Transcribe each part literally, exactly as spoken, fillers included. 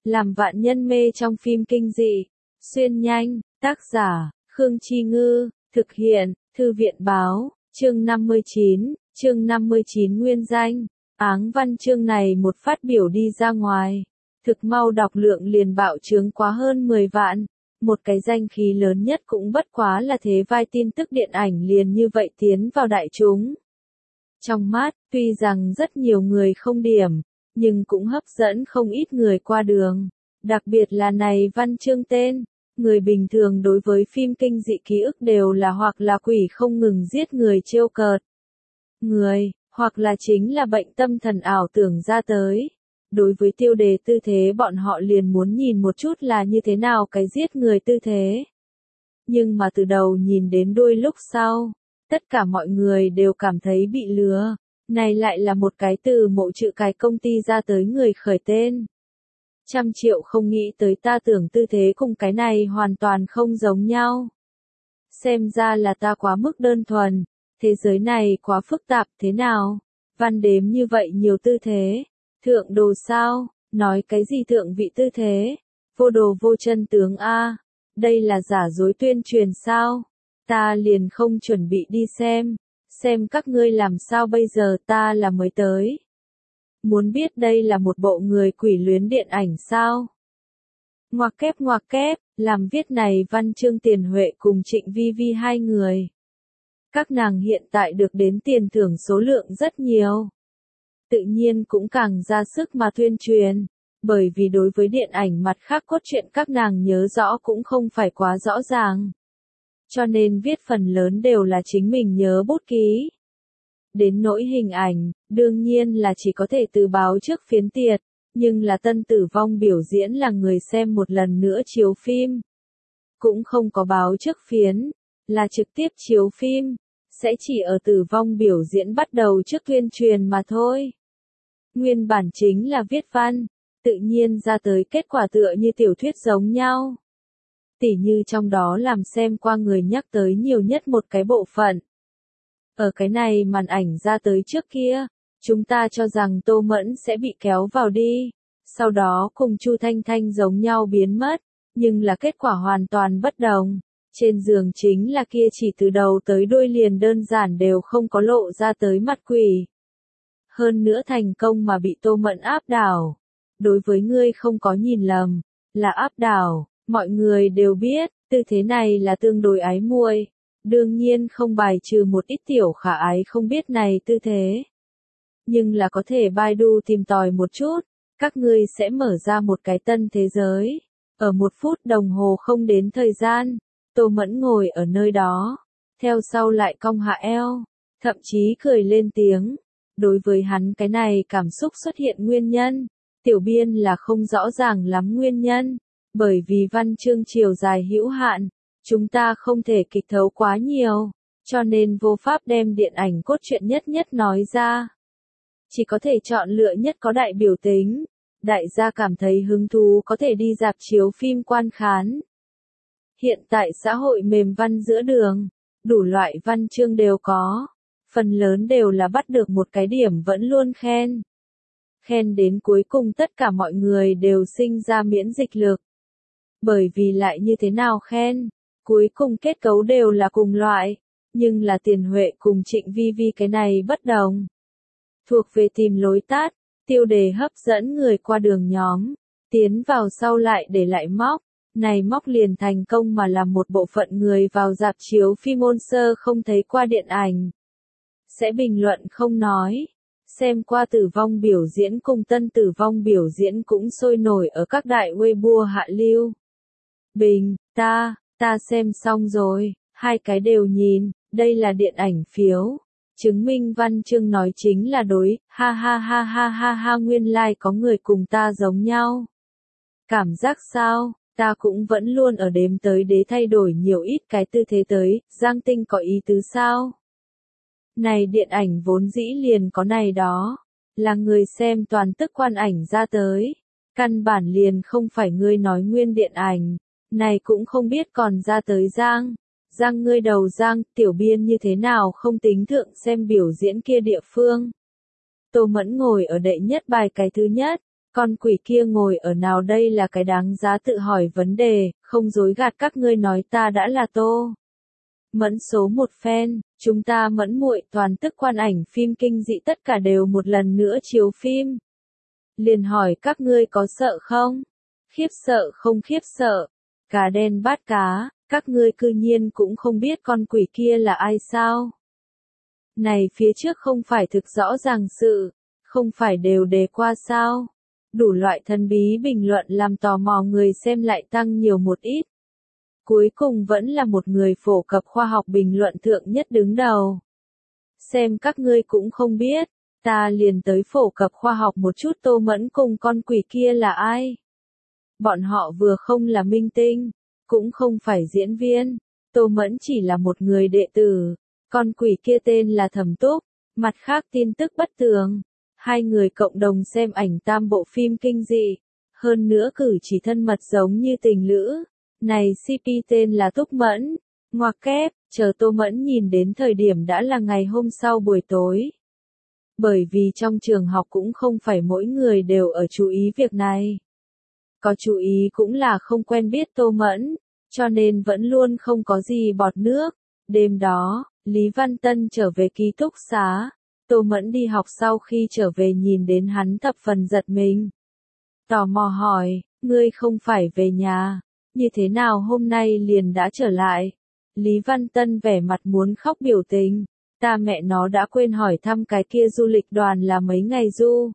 làm vạn nhân mê trong phim kinh dị. Xuyên nhanh, tác giả, Khương Chi Ngư, thực hiện, Thư viện Báo, chương năm mươi chín, chương năm mươi chín nguyên danh. Áng văn chương này một phát biểu đi ra ngoài, thực mau đọc lượng liền bạo trướng quá hơn mười vạn. Một cái danh khí lớn nhất cũng bất quá là thế vai tin tức điện ảnh liền như vậy tiến vào đại chúng. Trong mắt, tuy rằng rất nhiều người không điểm, nhưng cũng hấp dẫn không ít người qua đường. Đặc biệt là này văn chương tên, người bình thường đối với phim kinh dị ký ức đều là hoặc là quỷ không ngừng giết người trêu cợt người, hoặc là chính là bệnh tâm thần ảo tưởng ra tới. Đối với tiêu đề tư thế bọn họ liền muốn nhìn một chút là như thế nào cái giết người tư thế. Nhưng mà từ đầu nhìn đến đuôi lúc sau, tất cả mọi người đều cảm thấy bị lừa. Này lại là một cái từ mộ chữ cái công ty ra tới người khởi tên. Trăm triệu không nghĩ tới ta tưởng tư thế cùng cái này hoàn toàn không giống nhau. Xem ra là ta quá mức đơn thuần, thế giới này quá phức tạp thế nào, văn đếm như vậy nhiều tư thế. Thượng đồ sao, nói cái gì thượng vị tư thế, vô đồ vô chân tướng a, đây là giả dối tuyên truyền sao, ta liền không chuẩn bị đi xem, xem các ngươi làm sao bây giờ ta là mới tới. Muốn biết đây là một bộ người quỷ luyến điện ảnh sao? Ngoặc kép ngoặc kép, làm viết này văn chương Tiền Huệ cùng Trịnh Vi Vi hai người. Các nàng hiện tại được đến tiền thưởng số lượng rất nhiều. Tự nhiên cũng càng ra sức mà tuyên truyền, bởi vì đối với điện ảnh mặt khác cốt truyện các nàng nhớ rõ cũng không phải quá rõ ràng. Cho nên viết phần lớn đều là chính mình nhớ bút ký. Đến nỗi hình ảnh, đương nhiên là chỉ có thể từ báo trước phiến tiệt, nhưng là Tân Tử Vong biểu diễn là người xem một lần nữa chiếu phim. Cũng không có báo trước phiến, là trực tiếp chiếu phim, sẽ chỉ ở Tử Vong biểu diễn bắt đầu trước tuyên truyền mà thôi. Nguyên bản chính là viết văn, tự nhiên ra tới kết quả tựa như tiểu thuyết giống nhau. Tỉ như trong đó làm xem qua người nhắc tới nhiều nhất một cái bộ phận. Ở cái này màn ảnh ra tới trước kia, chúng ta cho rằng Tô Mẫn sẽ bị kéo vào đi, sau đó cùng Chu Thanh Thanh giống nhau biến mất, nhưng là kết quả hoàn toàn bất đồng. Trên giường chính là kia chỉ từ đầu tới đuôi liền đơn giản đều không có lộ ra tới mặt quỷ. Hơn nữa thành công mà bị Tô Mẫn áp đảo. Đối với ngươi không có nhìn lầm, là áp đảo, mọi người đều biết, tư thế này là tương đối ái muội. Đương nhiên không bài trừ một ít tiểu khả ái không biết này tư thế. Nhưng là có thể Baidu tìm tòi một chút, các ngươi sẽ mở ra một cái tân thế giới. Ở một phút đồng hồ không đến thời gian, Tô Mẫn ngồi ở nơi đó, theo sau lại cong hạ eo, thậm chí cười lên tiếng. Đối với hắn cái này cảm xúc xuất hiện nguyên nhân, tiểu biên là không rõ ràng lắm nguyên nhân, bởi vì văn chương chiều dài hữu hạn, chúng ta không thể kịch thấu quá nhiều, cho nên vô pháp đem điện ảnh cốt truyện nhất nhất nói ra. Chỉ có thể chọn lựa nhất có đại biểu tính, đại gia cảm thấy hứng thú có thể đi rạp chiếu phim quan khán. Hiện tại xã hội mềm văn giữa đường, đủ loại văn chương đều có. Phần lớn đều là bắt được một cái điểm vẫn luôn khen. Khen đến cuối cùng tất cả mọi người đều sinh ra miễn dịch lực. Bởi vì lại như thế nào khen, cuối cùng kết cấu đều là cùng loại, nhưng là Tiền Huệ cùng Trịnh Vi Vi cái này bất đồng. Thuộc về tìm lối tắt, tiêu đề hấp dẫn người qua đường nhóm, tiến vào sau lại để lại móc, này móc liền thành công mà làm một bộ phận người vào rạp chiếu phim ôn sơ không thấy qua điện ảnh. Sẽ bình luận không nói, xem qua Tử Vong biểu diễn cùng Tân Tử Vong biểu diễn cũng sôi nổi ở các đại Weibo hạ lưu. Bình, ta, ta xem xong rồi, hai cái đều nhìn, đây là điện ảnh phiếu, chứng minh văn chương nói chính là đối, ha ha ha ha ha ha nguyên lai like có người cùng ta giống nhau. Cảm giác sao, ta cũng vẫn luôn ở đếm tới đế thay đổi nhiều ít cái tư thế tới, Giang Tinh có ý tứ sao? Này điện ảnh vốn dĩ liền có này đó, là người xem toàn tức quan ảnh ra tới, căn bản liền không phải ngươi nói nguyên điện ảnh, này cũng không biết còn ra tới Giang, Giang ngươi đầu Giang, tiểu biên như thế nào không tính thượng xem biểu diễn kia địa phương. Tô Mẫn ngồi ở đệ nhất bài cái thứ nhất, Con quỷ kia ngồi ở nào đây là cái đáng giá tự hỏi vấn đề, không dối gạt các ngươi nói ta đã là Tô Mẫn số một fan, chúng ta mẫn muội toàn tức quan ảnh phim kinh dị tất cả đều một lần nữa chiếu phim. Liền hỏi các ngươi có sợ không? Khiếp sợ không khiếp sợ. Cá đen bát cá, các ngươi cư nhiên cũng không biết con quỷ kia là ai sao? Này phía trước không phải thực rõ ràng sự, không phải đều đề qua sao? Đủ loại thần bí bình luận làm tò mò người xem lại tăng nhiều một ít. Cuối cùng vẫn là một người phổ cập khoa học bình luận thượng nhất đứng đầu. Xem các ngươi cũng không biết, ta liền tới phổ cập khoa học một chút Tô Mẫn cùng con quỷ kia là ai. Bọn họ vừa không là minh tinh, cũng không phải diễn viên, Tô Mẫn chỉ là một người đệ tử, con quỷ kia tên là Thẩm Túc, mặt khác tin tức bất tường. Hai người cộng đồng xem ảnh tam bộ phim kinh dị, hơn nữa cử chỉ thân mật giống như tình lữ. Này xê pê tên là Túc Mẫn, ngoặc kép, chờ Tô Mẫn nhìn đến thời điểm đã là ngày hôm sau buổi tối. Bởi vì trong trường học cũng không phải mỗi người đều ở chú ý việc này. Có chú ý cũng là không quen biết Tô Mẫn, cho nên vẫn luôn không có gì bọt nước. Đêm đó, Lý Văn Tân trở về ký túc xá. Tô Mẫn đi học sau khi trở về nhìn đến hắn thập phần giật mình. Tò mò hỏi, ngươi không phải về nhà, như thế nào hôm nay liền đã trở lại? Lý Văn Tân vẻ mặt muốn khóc biểu tình, ta mẹ nó đã quên hỏi thăm cái kia du lịch đoàn là mấy ngày du.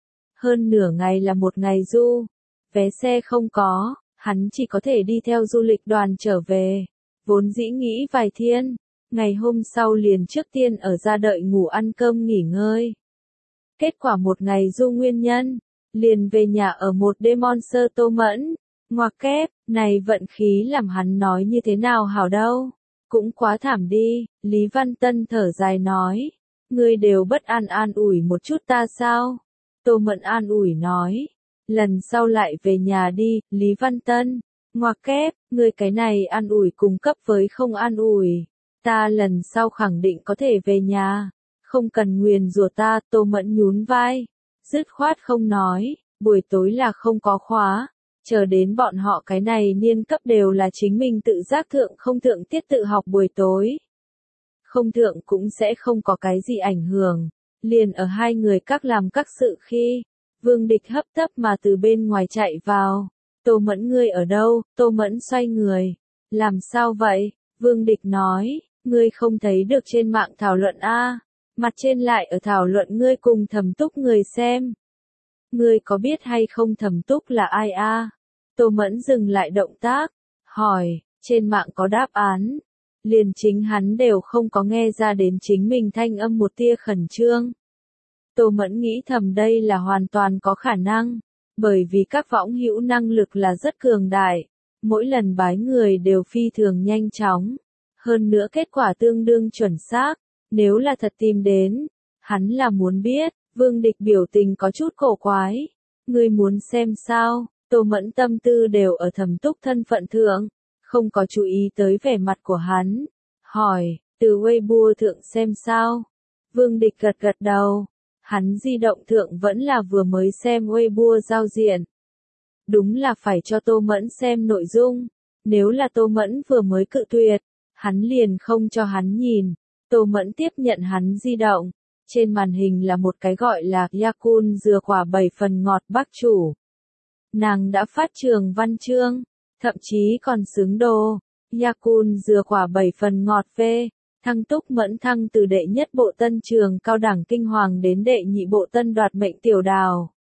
Hơn nửa ngày là một ngày du, vé xe không có, hắn chỉ có thể đi theo du lịch đoàn trở về. Vốn dĩ nghĩ vài thiên. Ngày hôm sau liền trước tiên ở ra đợi ngủ ăn cơm nghỉ ngơi. Kết quả một ngày du nguyên nhân, liền về nhà ở một đêm Monster Tô Mẫn, ngoặc kép, này vận khí làm hắn nói như thế nào hảo đâu, cũng quá thảm đi, Lý Văn Tân thở dài nói, ngươi đều bất an an ủi một chút ta sao? Tô Mẫn an ủi nói, lần sau lại về nhà đi, Lý Văn Tân, ngoặc kép, ngươi cái này an ủi cùng cấp với không an ủi. Ta lần sau khẳng định có thể về nhà, không cần nguyền rủa ta, Tô Mẫn nhún vai, dứt khoát không nói, buổi tối là không có khóa, chờ đến bọn họ cái này niên cấp đều là chính mình tự giác thượng không thượng tiết tự học buổi tối. Không thượng cũng sẽ không có cái gì ảnh hưởng, liền ở hai người các làm các sự khi, Vương Địch hấp tấp mà từ bên ngoài chạy vào, Tô Mẫn ngươi ở đâu? Tô Mẫn xoay người, làm sao vậy? Vương Địch nói. Ngươi không thấy được trên mạng thảo luận a, mặt trên lại ở thảo luận ngươi cùng Thẩm Túc người xem. Ngươi có biết hay không Thẩm Túc là ai a? Tô Mẫn dừng lại động tác, hỏi, trên mạng có đáp án. Liền chính hắn đều không có nghe ra đến chính mình thanh âm một tia khẩn trương. Tô Mẫn nghĩ thầm đây là hoàn toàn có khả năng, bởi vì các võng hữu năng lực là rất cường đại, mỗi lần bái người đều phi thường nhanh chóng. Hơn nữa kết quả tương đương chuẩn xác, nếu là thật tìm đến, hắn là muốn biết, Vương Địch biểu tình có chút cổ quái. Ngươi muốn xem sao? Tô Mẫn tâm tư đều ở Thẩm Túc thân phận thượng, không có chú ý tới vẻ mặt của hắn. Hỏi, từ Weibo thượng xem sao? Vương Địch gật gật đầu, hắn di động thượng vẫn là vừa mới xem Weibo giao diện. Đúng là phải cho Tô Mẫn xem nội dung, nếu là Tô Mẫn vừa mới cự tuyệt. Hắn liền không cho hắn nhìn, Tô Mẫn tiếp nhận hắn di động, trên màn hình là một cái gọi là Yakun dừa quả bảy phần ngọt bác chủ. Nàng đã phát trường văn chương, thậm chí còn xứng đồ, Yakun dừa quả bảy phần ngọt về, Thăng Túc Mẫn thăng từ đệ nhất bộ tân trường cao đẳng kinh hoàng đến đệ nhị bộ tân đoạt mệnh tiểu đào.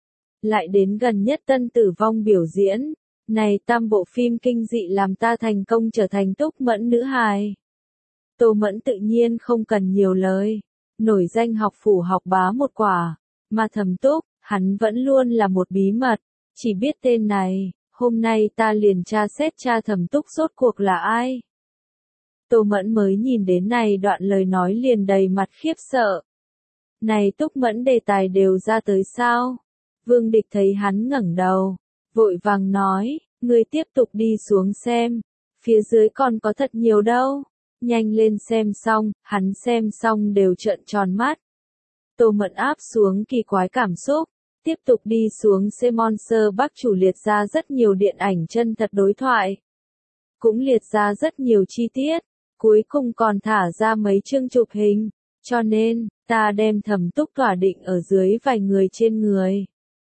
Lại đến gần nhất tân tử vong biểu diễn. Này tam bộ phim kinh dị làm ta thành công trở thành Túc Mẫn nữ hài. Tô Mẫn tự nhiên không cần nhiều lời, nổi danh học phủ học bá một quả, mà Thẩm Túc, hắn vẫn luôn là một bí mật, chỉ biết tên này, hôm nay ta liền tra xét tra Thẩm Túc rốt cuộc là ai. Tô Mẫn mới nhìn đến này đoạn lời nói liền đầy mặt khiếp sợ. Này Túc Mẫn đề tài đều ra tới sao? Vương Địch thấy hắn ngẩng đầu, vội vàng nói, ngươi tiếp tục đi xuống xem, phía dưới còn có thật nhiều đâu, nhanh lên xem xong, hắn xem xong đều trợn tròn mắt. Tô Mẫn áp xuống kỳ quái cảm xúc, Tiếp tục đi xuống C Monster Bắc chủ liệt ra rất nhiều điện ảnh chân thật đối thoại. Cũng liệt ra rất nhiều chi tiết. Cuối cùng còn thả ra mấy chương chụp hình. Cho nên, ta đem Thẩm Túc tỏa định ở dưới vài người trên người.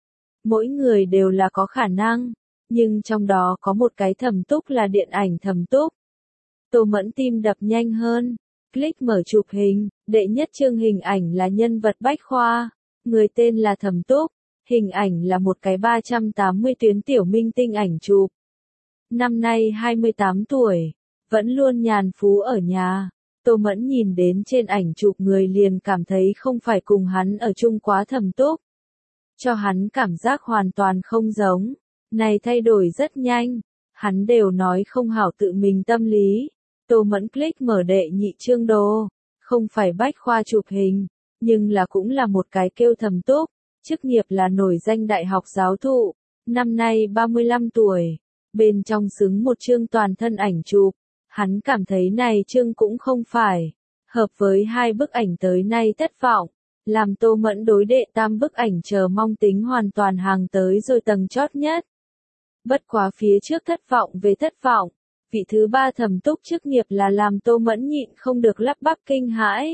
Mỗi người đều là có khả năng. Nhưng trong đó có một cái Thẩm Túc là điện ảnh Thẩm Túc. Tô Mẫn tim đập nhanh hơn. Click mở chụp hình. Đệ nhất chương hình ảnh là nhân vật bách khoa. Người tên là Thẩm Túc. Hình ảnh là một cái ba trăm tám mươi tuyến tiểu minh tinh ảnh chụp. Năm nay hai mươi tám tuổi. Vẫn luôn nhàn phú ở nhà. Tô Mẫn nhìn đến trên ảnh chụp người liền cảm thấy không phải cùng hắn ở chung quá Thẩm Túc. Cho hắn cảm giác hoàn toàn không giống. Này thay đổi rất nhanh. Hắn đều nói không hảo tự mình tâm lý. Tô Mẫn click mở đệ nhị chương đồ. Không phải bách khoa chụp hình. Nhưng là cũng là một cái kêu Thẩm Túc. Chức nghiệp là nổi danh đại học giáo thụ. Năm nay ba mươi lăm tuổi. Bên trong xứng một chương toàn thân ảnh chụp. Hắn cảm thấy này chương cũng không phải. Hợp với hai bức ảnh tới nay thất vọng. Làm Tô Mẫn đối đệ tam bức ảnh chờ mong tính hoàn toàn hàng tới rồi tầng chót nhất. Bất quá phía trước thất vọng về thất vọng. Vị thứ ba Thẩm Túc chức nghiệp là làm Tô Mẫn nhịn không được lắp bắp kinh hãi.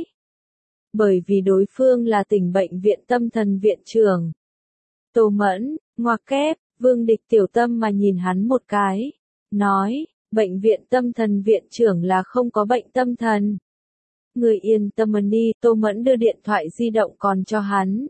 Bởi vì đối phương là tỉnh bệnh viện tâm thần viện trưởng. Tô Mẫn, ngoặc kép, Vương Địch tiểu tâm mà nhìn hắn một cái. Nói, bệnh viện tâm thần viện trưởng là không có bệnh tâm thần. Người yên tâm đi, Tô Mẫn đưa điện thoại di động còn cho hắn.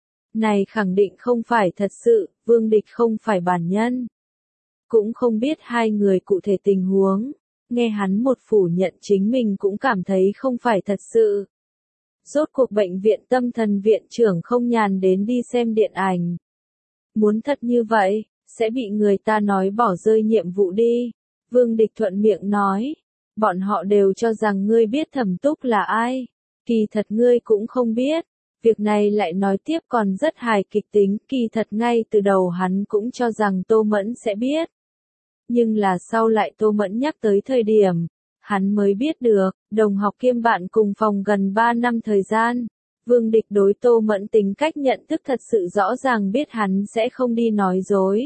Này khẳng định không phải thật sự, Vương Địch không phải bản nhân. Cũng không biết hai người cụ thể tình huống. Nghe hắn một phủ nhận chính mình cũng cảm thấy không phải thật sự. Rốt cuộc bệnh viện tâm thần viện trưởng không nhàn đến đi xem điện ảnh. Muốn thật như vậy, sẽ bị người ta nói bỏ rơi nhiệm vụ đi. Vương Địch thuận miệng nói. Bọn họ đều cho rằng ngươi biết Thẩm Túc là ai. Kỳ thật ngươi cũng không biết. Việc này lại nói tiếp còn rất hài kịch tính. Kỳ thật ngay từ đầu hắn cũng cho rằng Tô Mẫn sẽ biết. Nhưng là sau lại Tô Mẫn nhắc tới thời điểm. Hắn mới biết được, đồng học kiêm bạn cùng phòng gần ba năm thời gian. Vương Địch đối Tô Mẫn tính cách nhận thức thật sự rõ ràng biết hắn sẽ không đi nói dối.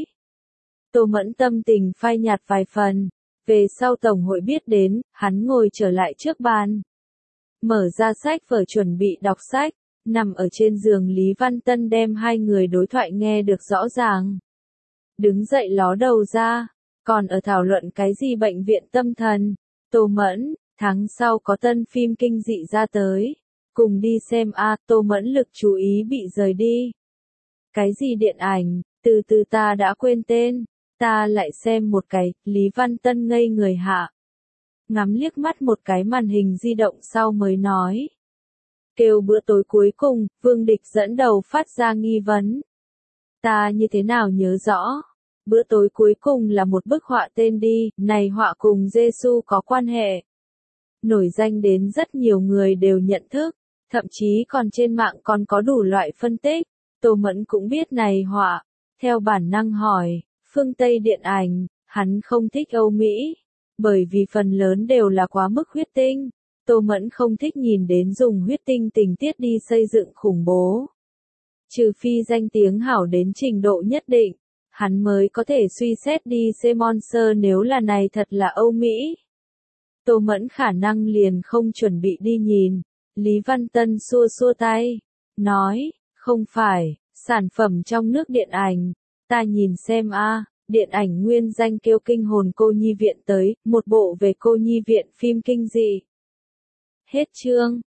Tô Mẫn tâm tình phai nhạt vài phần. Về sau tổng hội biết đến, hắn ngồi trở lại trước bàn. Mở ra sách vở chuẩn bị đọc sách. Nằm ở trên giường Lý Văn Tân đem hai người đối thoại nghe được rõ ràng. Đứng dậy ló đầu ra. Còn ở thảo luận cái gì bệnh viện tâm thần. Tô Mẫn, tháng sau có tân phim kinh dị ra tới. Cùng đi xem a. À, Tô Mẫn lực chú ý bị rời đi. Cái gì điện ảnh, từ từ ta đã quên tên. Ta lại xem một cái, Lý Văn Tân ngây người hạ. Ngắm liếc mắt một cái màn hình di động sau mới nói. Kêu bữa tối cuối cùng, Vương Địch dẫn đầu phát ra nghi vấn. Ta như thế nào nhớ rõ? Bữa tối cuối cùng là một bức họa tên đi, này họa cùng Giê-xu có quan hệ. Nổi danh đến rất nhiều người đều nhận thức, thậm chí còn trên mạng còn có đủ loại phân tích. Tô Mẫn cũng biết này họa, theo bản năng hỏi, phương Tây điện ảnh, hắn không thích Âu Mỹ, bởi vì phần lớn đều là quá mức huyết tinh. Tô Mẫn không thích nhìn đến dùng huyết tinh tình tiết đi xây dựng khủng bố. Trừ phi danh tiếng hảo đến trình độ nhất định. Hắn mới có thể suy xét đi C Monster nếu là này thật là Âu Mỹ. Tô Mẫn khả năng liền không chuẩn bị đi nhìn. Lý Văn Tân xua xua tay. Nói, không phải, sản phẩm trong nước điện ảnh. Ta nhìn xem a, điện ảnh nguyên danh kêu Kinh hồn cô nhi viện tới, một bộ về cô nhi viện phim kinh dị. Hết chương.